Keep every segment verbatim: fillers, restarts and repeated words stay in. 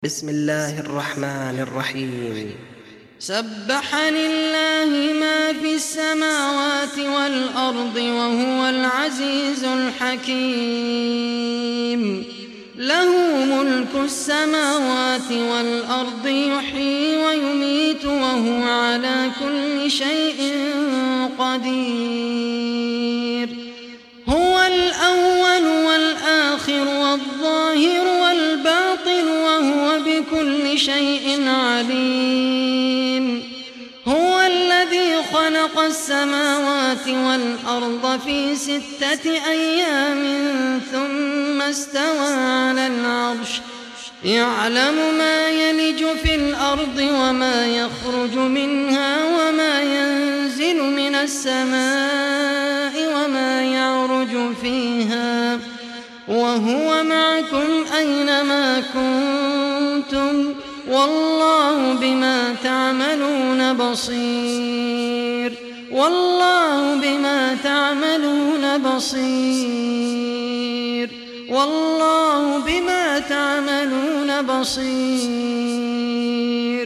بسم الله الرحمن الرحيم. سبح لله ما في السماوات والأرض وهو العزيز الحكيم. له ملك السماوات والأرض يحيي ويميت وهو على كل شيء قدير. هو الأول والآخر والظاهر والباطن وهو بكل شيء عليم. هو الذي خلق السماوات والأرض في ستة أيام ثم استوى على العرش يعلم ما يلج في الأرض وما يخرج منها وما ينزل من السماء وما يعرج فيها وهو معكم أينما كنتم والله بما تعملون بصير. والله بما تعملون بصير. والله بما تعملون بصير.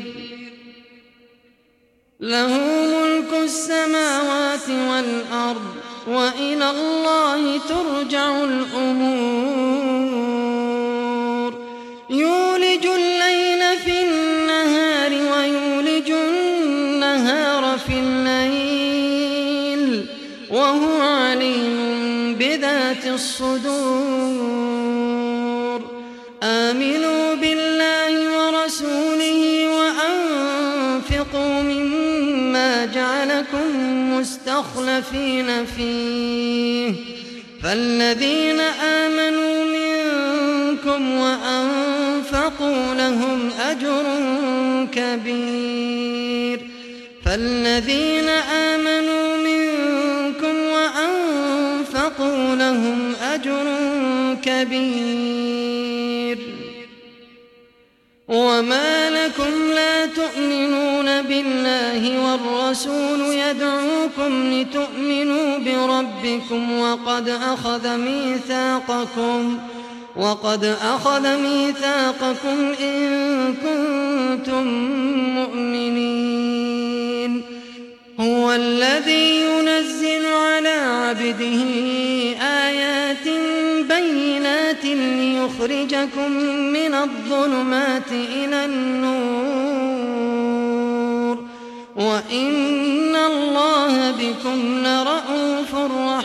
له ملك السماوات والأرض وإلى الله ترجع الأمور. يولج الليل في النهار ويولج النهار في الليل وهو عليم بذات الصدور. آمنوا بالله ورسوله وأنفقوا مما جعلكم مستخلفين فيه فالذين آمنوا منكم وأنفقوا لهم أجر كبير. فالذين آمنوا منكم وأنفقوا لهم أجر كبير. وما لكم لا تؤمنون بالله والرسول يدعوكم لتؤمنوا بربكم وقد أخذ ميثاقكم وقد أخذ ميثاقكم إن كنتم مؤمنين. هو الذي ينزل على عبده آيات بينات ليخرجكم من الظلمات إلى النور وإن الله بكم لرءوف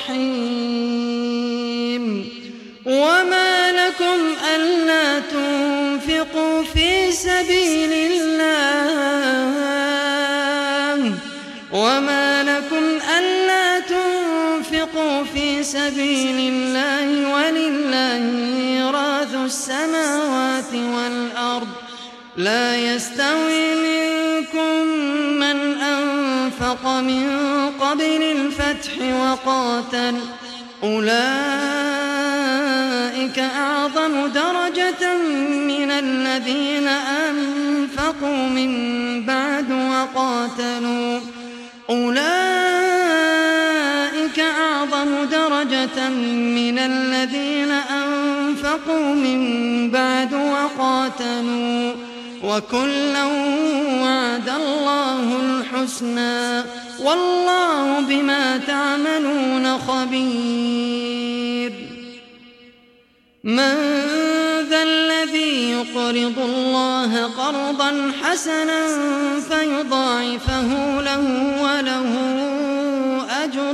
رحيم. وما لكم ألا تنفقوا في سبيل الله وما لكم ألا تنفقوا في سبيل الله ولله ميراث السماوات والأرض. لا يستوي منكم من أنفق من قبل الفتح وقاتل أولئك أعظم درجة من الذين أنفقوا من بعد وقاتلوا أولئك أعظم درجة من الذين أنفقوا من بعد وقاتلوا وكلا وعد الله الحسنى والله بما تعملون خبير. من ذا الذي يقرض الله قرضا حسنا فيضاعفه له وله أجر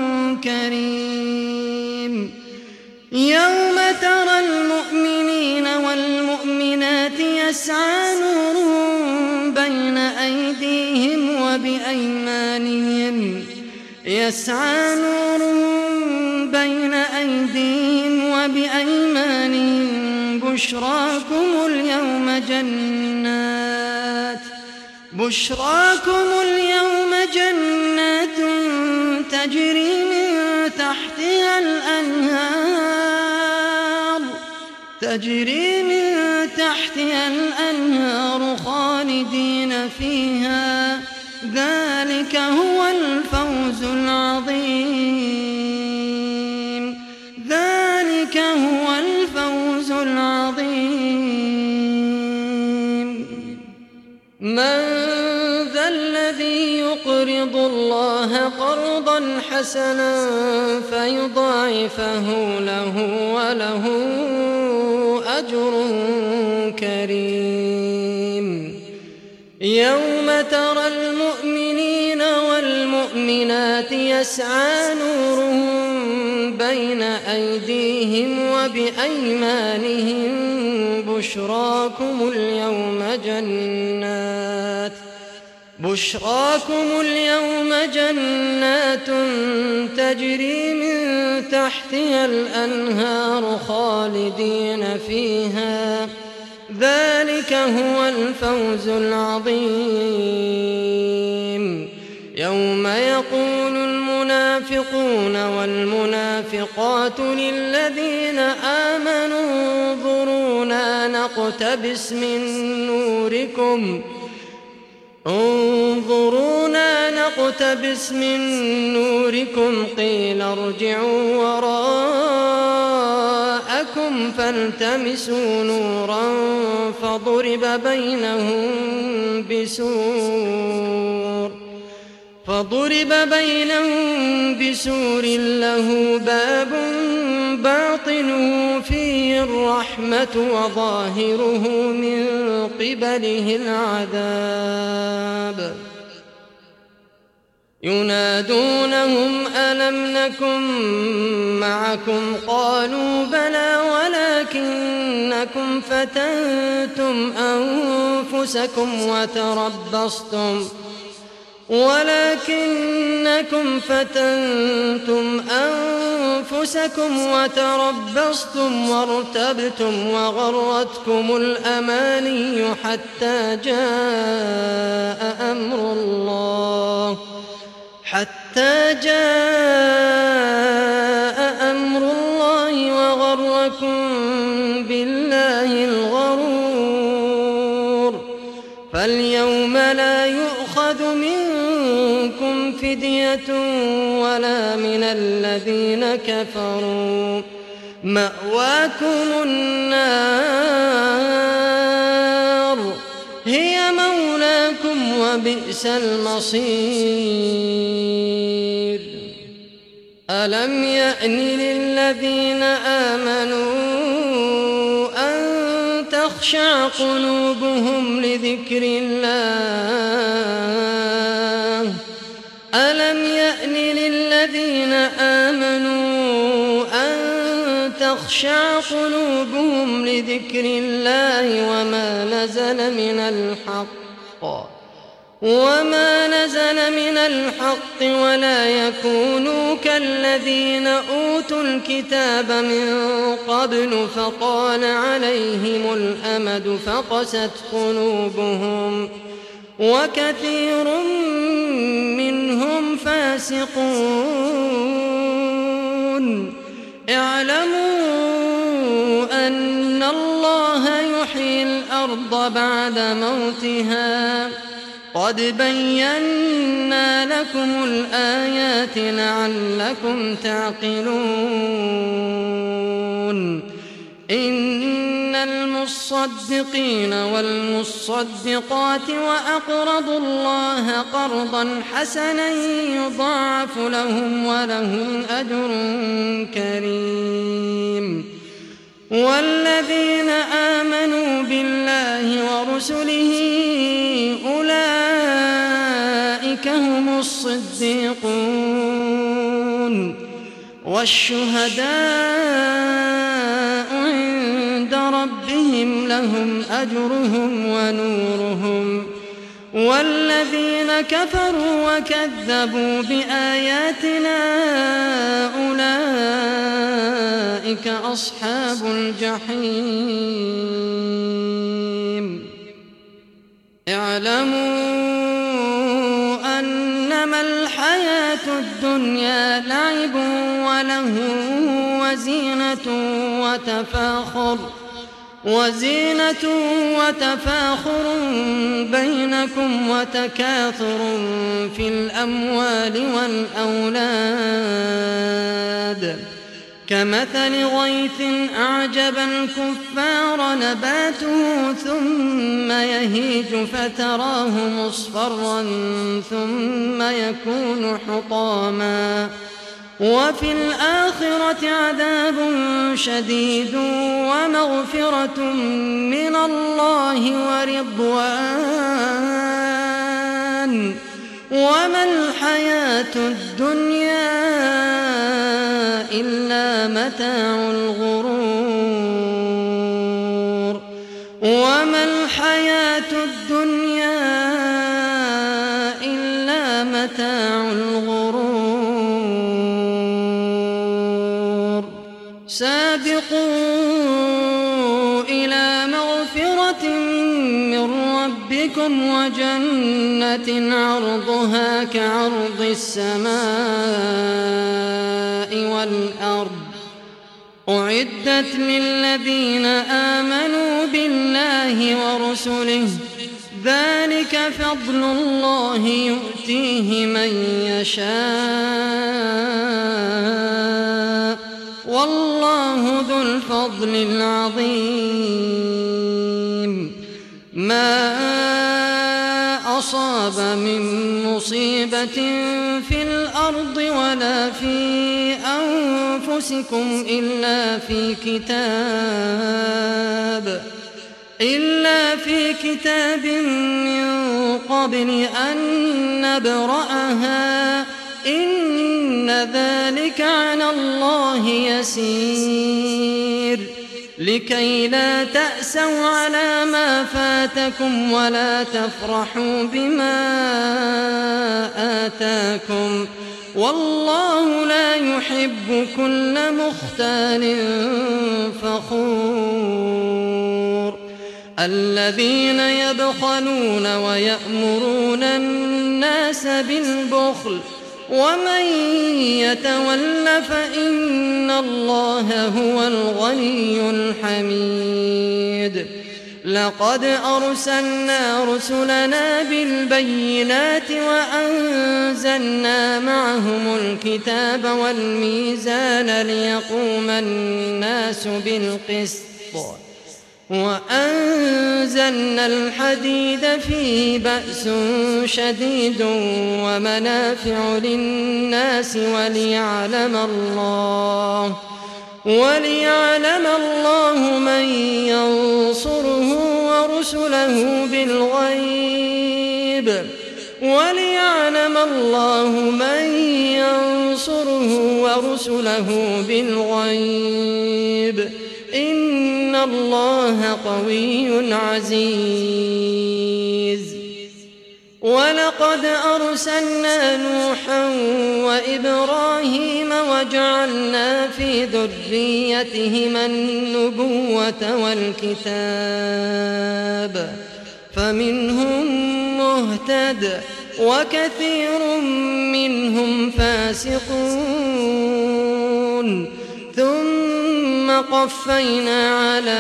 كريم. يوم ترى المؤمنين والمؤمنات يسعى نورهم بين أيديهم وبأيمانهم يسعى نورهم بين أيديهم وبأيمانهم بشراكم اليوم جنات بشراكم اليوم جنات تجري من تحتها الأنهار تجري من تحتها الأنهار خالدين فيها ذلك هو الفوز العظيم. ذلك هو الفوز العظيم. من ذا الذي يقرض الله قرضا حسنا فيضاعفه له وله أجر كريم. يوم ترى المؤمنين والمؤمنات يسعى نورهم بين أيديهم وبأيمانهم بشراكم اليوم جنات بشراكم اليوم جنات تجري من تحتها الأنهار خالدين فيها ذلك هو الفوز العظيم. يوم يقول المنافقون والمنافقات للذين آمنوا انظرونا نقتبس من نوركم انظرونا نقتبس من نوركم قيل ارجعوا وراءكم فالتمسوا نورا فضرب بينهم بسور فضرب بينهم بسور له باب باطنه فيه الرحمة وظاهره من قبله العذاب. ينادونهم ألم نكن معكم قالوا بلى ولكنكم فتنتم أنفسكم وتربصتم ولكنكم فتنتم أنفسكم وتربصتم وارتبتم وغرتكم الأماني حتى جاء أمر الله حتى جاء أمر الله وغركم بالله الغرور. فاليوم لا يؤخذ منكم فدية ولا من الذين كفروا مأواكم النار هي مولاكم وبئس المصير. ألم يأن للذين آمنوا أن تخشع قلوبهم لذكر الله ألم يأن للذين آمنوا أن تخشع قلوبهم لذكر الله وما نزل من الحق وما نزل من الحق ولا يكونوا كالذين أوتوا الكتاب من قبل فطال عليهم الأمد فقست قلوبهم وكثير منهم فاسقون. اعلموا أن الله يحيي الأرض بعد موتها قد بينا لكم الآيات لعلكم تعقلون. إن المصدقين والمصدقات وأقرضوا الله قرضا حسنا يضاعف لهم ولهم أجر كريم. والذين آمنوا بالله ورسله أولئك هم الصديقون والشهداء عند ربهم لهم أجرهم ونورهم. والذين كفروا وكذبوا بآياتنا أولئك أصحاب الجحيم. اعلموا أنما الحياة الدنيا لعب وله وزينة وتفاخر وزينة وتفاخر بينكم وتكاثر في الأموال والأولاد كمثل غيث أعجب الكفار نباته ثم يهيج فتراه مصفرا ثم يكون حطاما وفي الآخرة عذاب شديد ومغفرة من الله ورضوان وما الحياة الدنيا إلا متاع الغرور وما الحياة الدنيا إلا متاع الغرور سابقوا إلى مغفرة من ربكم وجنة عرضها كعرض السماء والأرض أعدت للذين آمنوا بالله ورسله ذلك فضل الله يؤتيه من يشاء والله ذو الفضل العظيم ما أصاب من مصيبة في الأرض ولا في أنفسكم إلا في كتاب إلا في كتاب من قبل أن نبرأها إن ذلك على الله يسير لكي لا تأسوا على ما فاتكم ولا تفرحوا بما آتاكم والله لا يحب كل مختال فخور الذين يبخلون ويأمرون الناس بالبخل ومن يتول فإن الله هو الغني الحميد لقد أرسلنا رسلنا بالبينات وأنزلنا معهم الكتاب والميزان ليقوم الناس بالقسط وأنزلنا الحديد فيه بأس شديد ومنافع للناس وليعلم الله وليعلم الله من ينصره ورسله بالغيب وليعلم الله من ينصره ورسله بالغيب إن الله قوي عزيز ولقد أرسلنا نوحا وإبراهيم وجعلنا في ذريتهما النبوة والكتاب فمنهم مهتد وكثير منهم فاسقون ثم قفينا على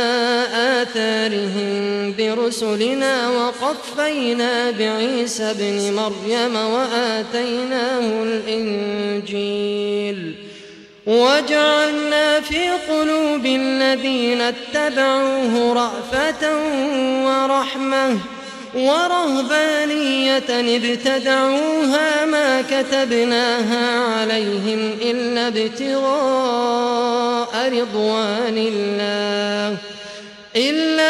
آثارهم برسلنا وقفينا بعيسى ابن مريم وآتيناه الإنجيل وجعلنا في قلوب الذين اتبعوه رأفة ورحمة ورهبانية ابتدعوها ما كتبناها عليهم إلا ابتغاء رضوان الله إلا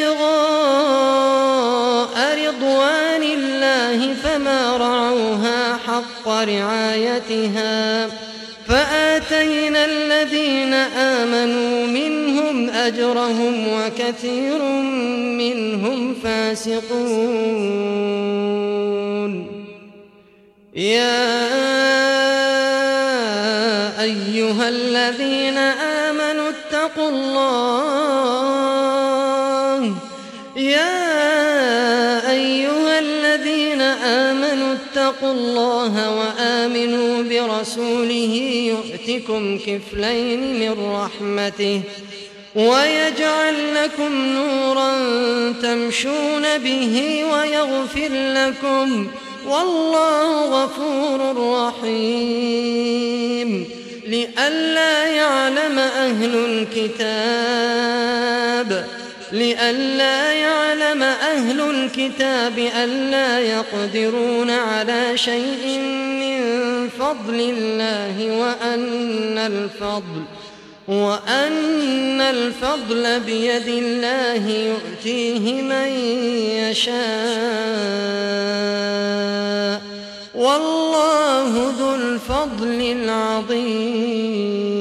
ابتغاء رضوان الله فما رعوها حق رعايتها فآتينا الذين آمنوا منهم أجرهم وكثير منهم فاسقون يا أيها الذين آمنوا اتقوا الله يا أيها الذين آمنوا اتقوا الله وآمنوا برسوله يؤتكم كفلين من رحمته ويجعل لكم نورا تمشون به ويغفر لكم والله غفور رحيم لئلا يعلم أهل الكتاب لئلا يعلم أهل الكتاب ألا يقدرون على شيء من فضل الله وأن الفضل وأن الفضل بيد الله يؤتيه من يشاء والله ذو الفضل العظيم.